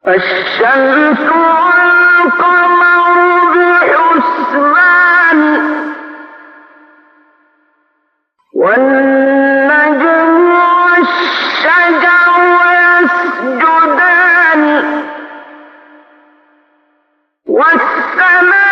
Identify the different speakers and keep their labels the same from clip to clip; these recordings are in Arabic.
Speaker 1: الشمس والقمر بحسبان والنجم والشجر يسجدان والسماء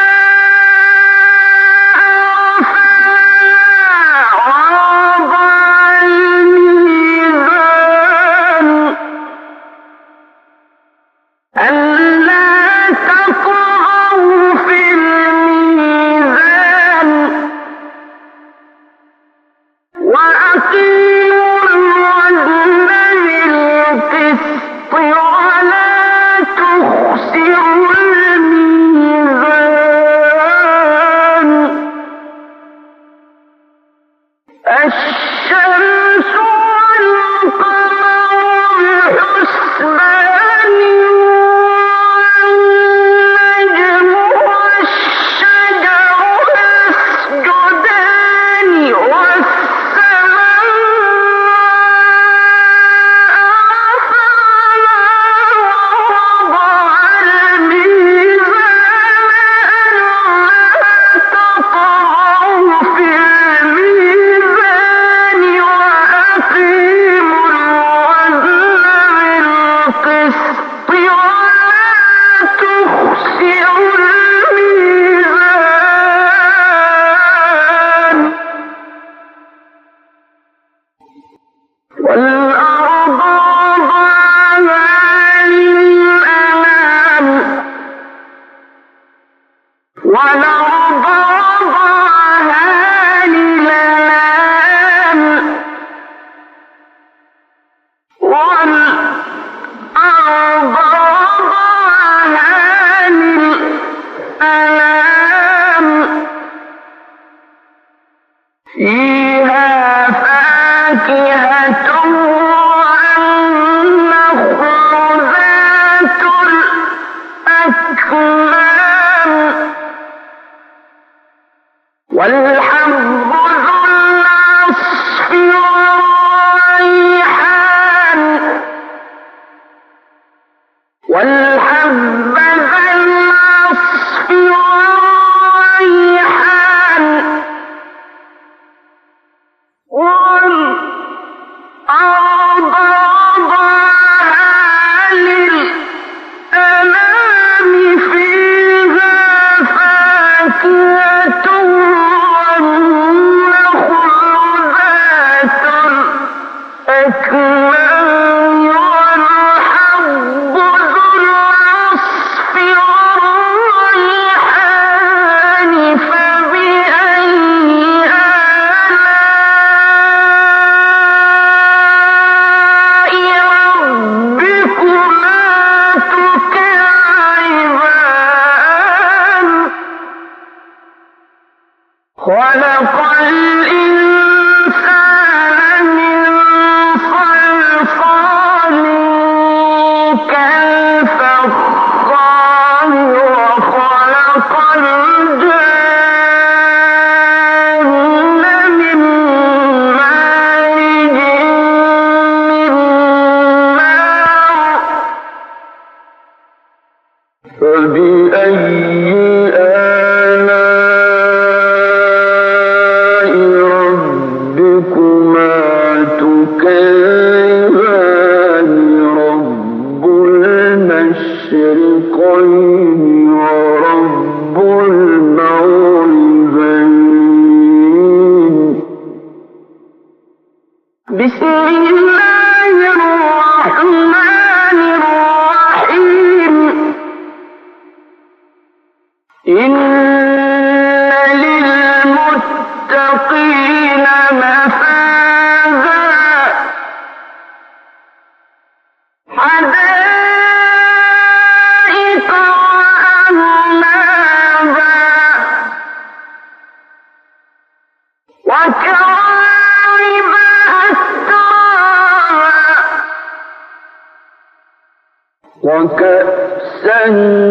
Speaker 1: وكأسا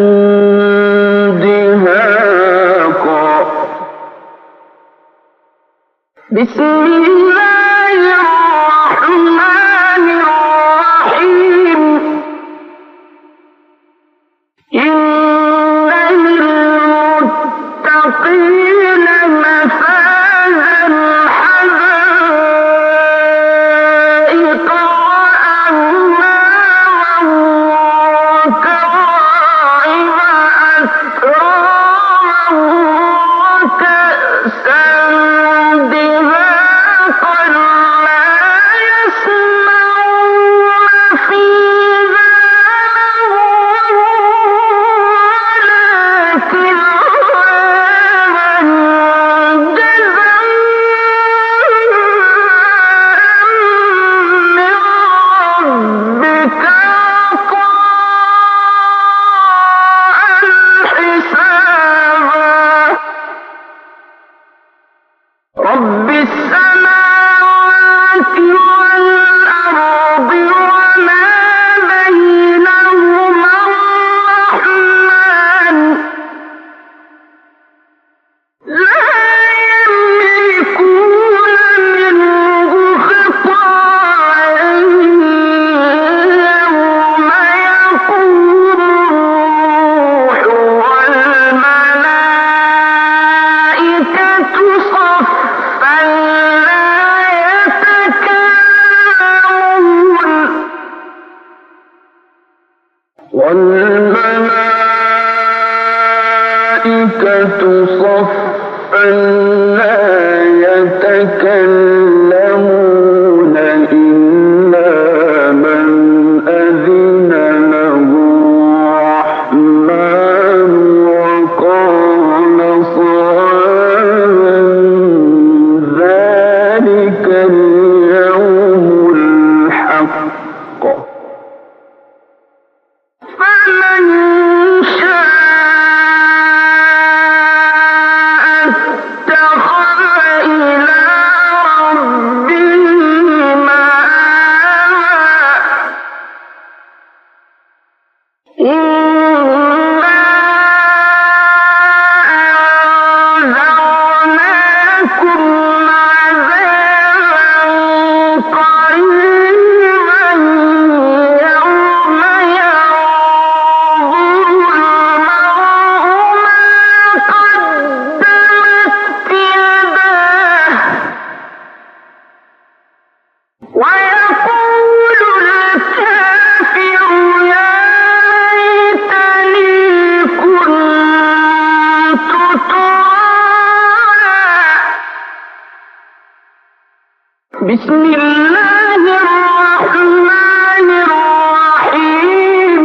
Speaker 1: دهاقا. بسم الله الرحمن الرحيم. والملائكة صفا لا يتكلمون إلا من أذن له الرحمن وقال صوابا ذلك اليوم الحق فمن شاء اتخذ إلى ربه مآبا إنا أنذرناكم عذابا قريبا يوم ينظر المرء ما قدمت يداه ويقول الكافر يا ليتني كنت ترابا بسم الله الرحمن الرحيم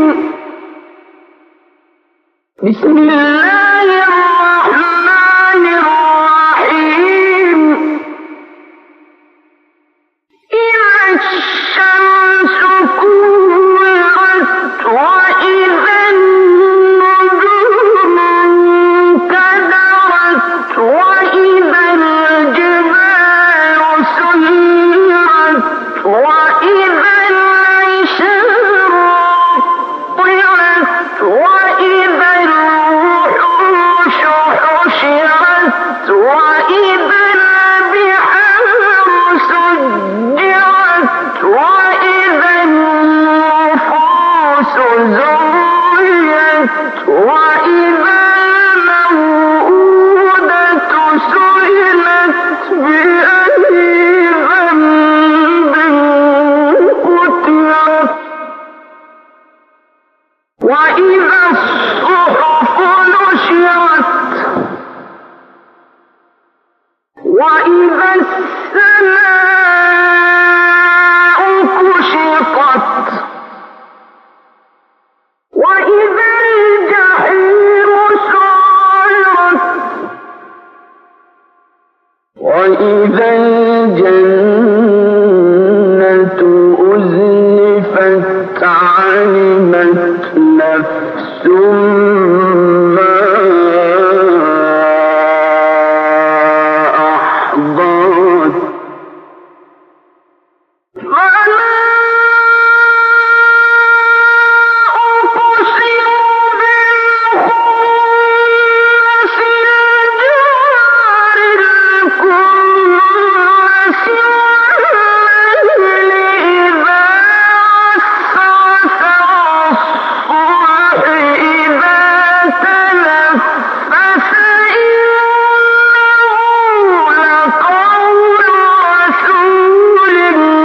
Speaker 1: بسم الله الرحمن الرحيم إذا الشمس كورت وإذا النجوم انكدرت وإذا الجبال سيرت وإذا العشار طلعت وإذا الوحوش حشرت وإذا البحار سجرت وإذا النفوس زوجت وإذا الموءودة سئلت بأي ذنب قتلت وإذا الصحف نشرت وإذا السماء كشطت وإذا الجحيم سعرت وإذا الجنة أزلفت علمت نفس ما أحضرت فلا أقسم بالخنس الجوار الكنس والليل إذا عسعس والصبح إذا تنفس إنه لقول رسول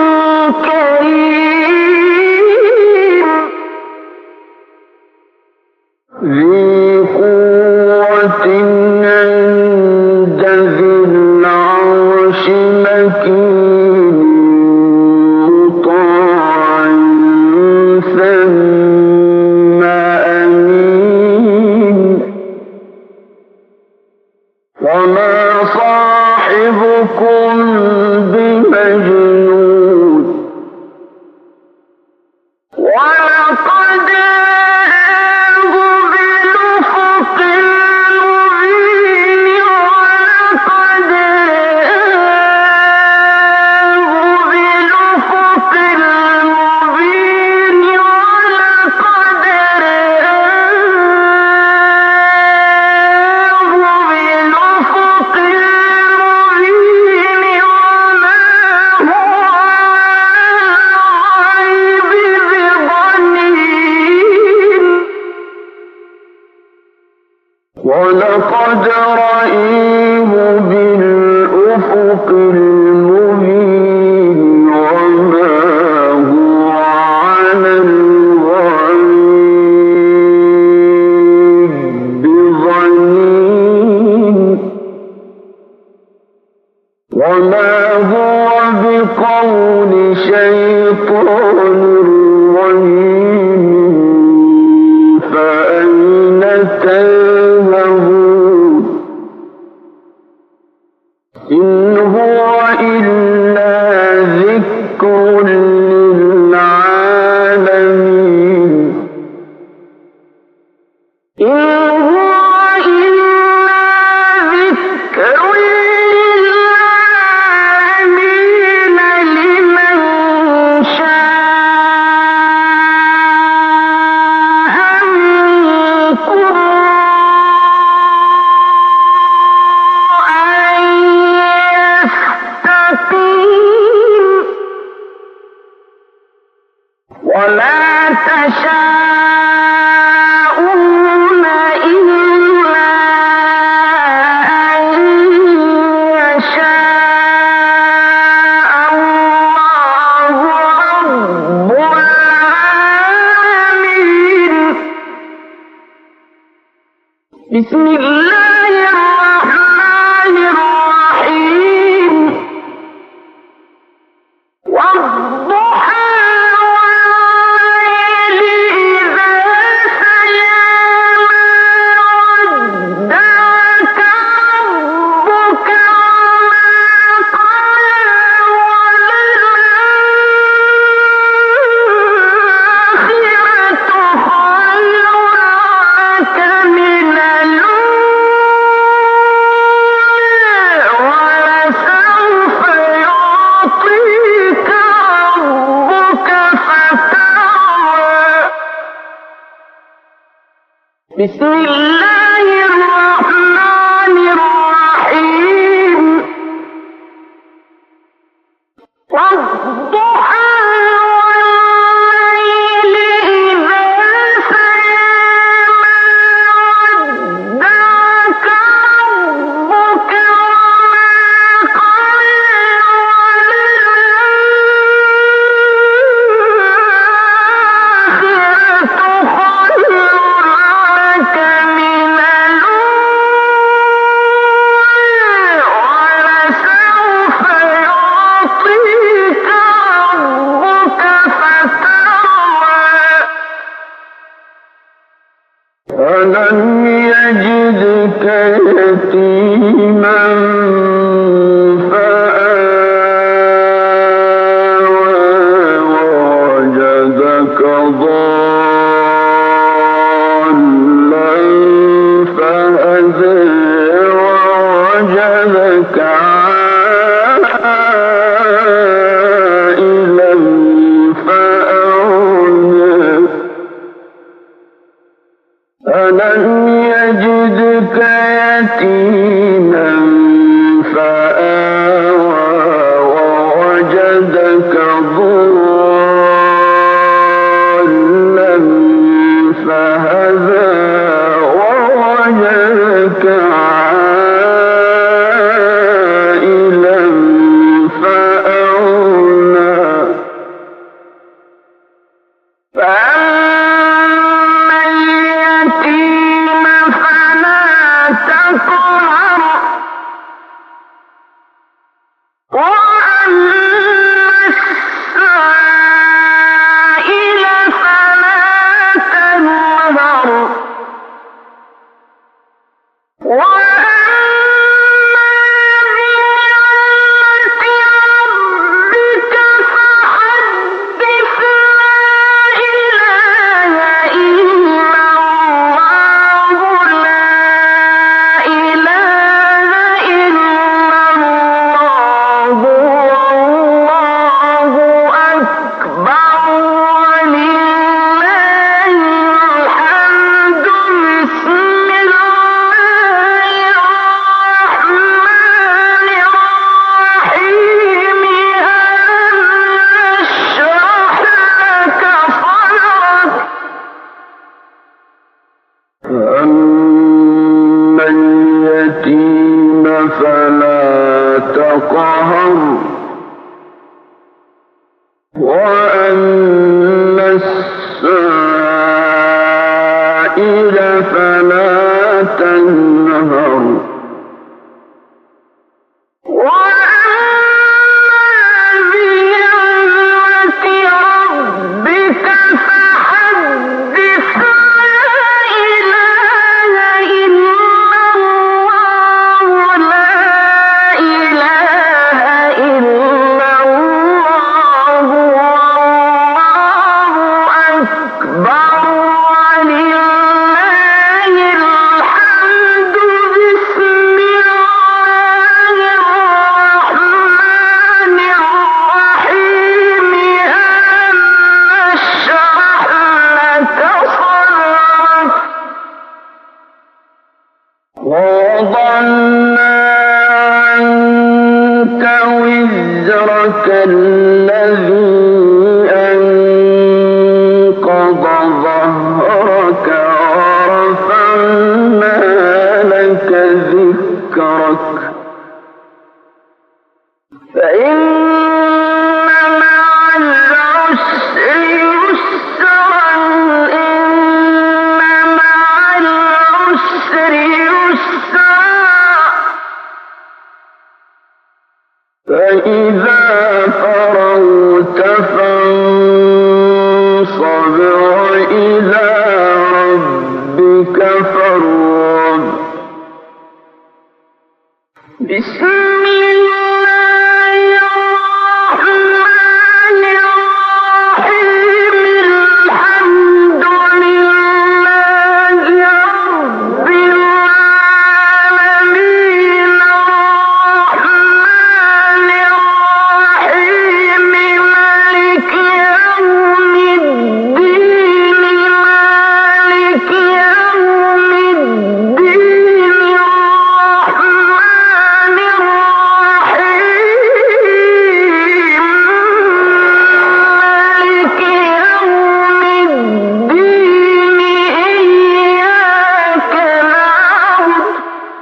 Speaker 1: كريم ذي قوة عند ذي العرش مكين مطاع ثم أمين وما صاحبكم بمجنون ولقد رآه بالأفق المبين ولقد رآه بالأفق المبين ولقد رآه بالأفق المبين وما هو على الغيب بضنين ولقد رآه بالأفق المبين وما هو على الغيب وما تشاءون إلا أن يشاء الله رب العالمين. بسم الله الرحمن الرحيم. والضحى بسم الله الرحمن الرحيم. والضحى والليل إذا سجى ما ودعك ربك وما قلى وللآخرة خير لك من الأولى ولسوف يعطيك ربك فترضى. ألم يجدك يتيما فآوى ووجدك ضالا فهدى ووجدك عائلا فأغنى. ألم يجدك يتيما فآوى ووجدك ضالا فهدى ووجدك عائلا فأغنى. فأما اليتيم فلا تقهر وأما السائل فلا تنهر وأما بنعمة ربك فحدث. لا إله فاصطبر إلى ربك فارغب بسم الله الرحمن الرحيم الحمد لله رب العالمين الرحمن الرحيم مالك يوم الدين مالك يوم الدين الرحمن الرحيم مالك يوم الدين إياك نعبد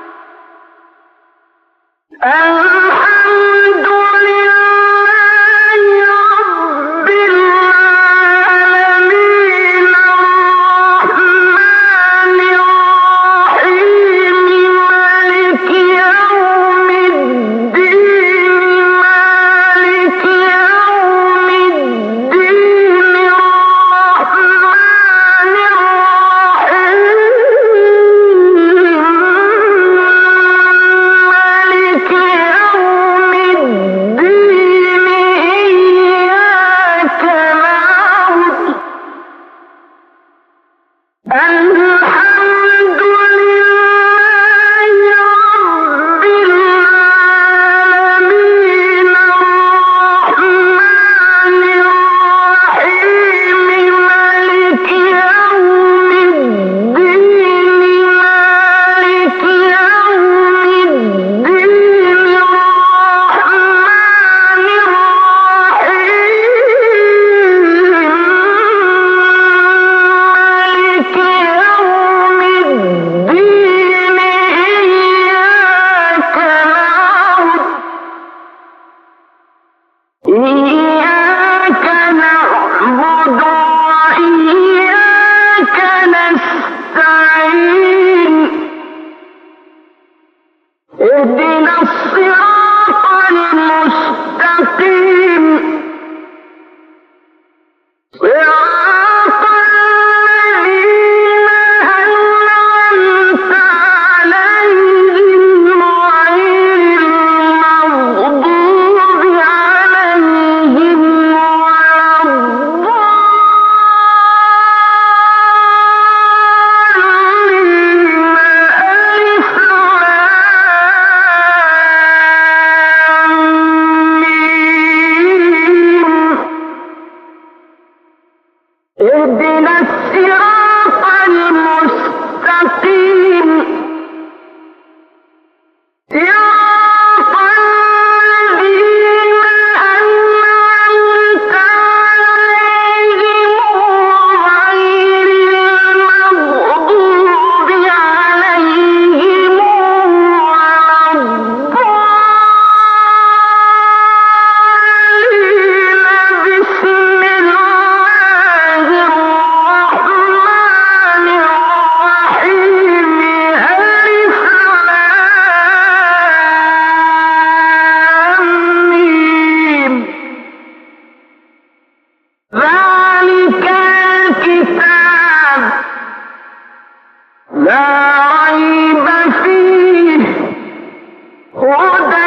Speaker 1: الحمد لله رب العالمين الرحمن الرحيم مالك يوم الدين مالك يوم الدين الرحمن الرحيم مالك يوم الدين إياك نعبد الحمد لله رب العالمين الرحمن الرحيم مالك يوم الدين مالك يوم الدين الرحمن الرحيم مالك يوم الدين إياك نعبد إياك نعبد وإياك نستعين اهدنا الصراط المستقيم صراط الذين أنعمت عليهم غير المغضوب عليهم ولا اهدنا الصراط المستقيم صراط الذين أنعمت عليهم غير المغضوب عليهم ولا بسم الله الرحمن الرحيم ألف لام ميم ذلك الكتاب لا ريب فيه هدى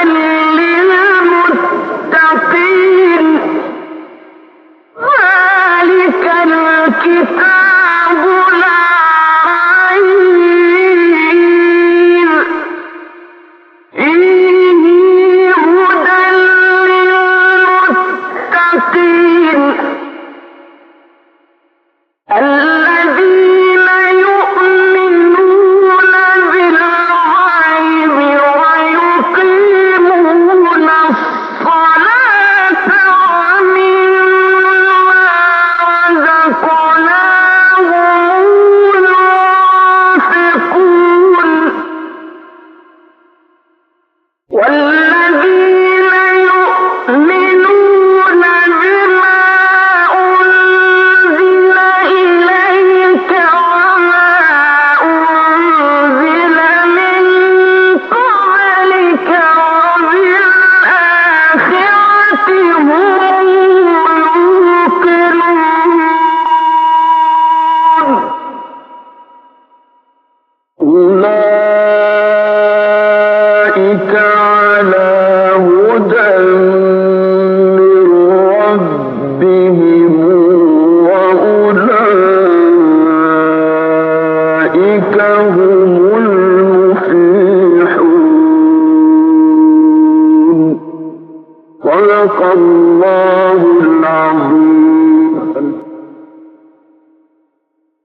Speaker 1: للمتقين ذلك الكتاب لا ريب فيه هدى للمتقين الذين يؤمنون بالغيب ويقيمون الصلاة ومما رزقناهم ينفقون والذين يؤمنون بما أنزل إليك وما أنزل من قبلك وبالآخرة هم يوقنون لهم المفلحون. صدق الله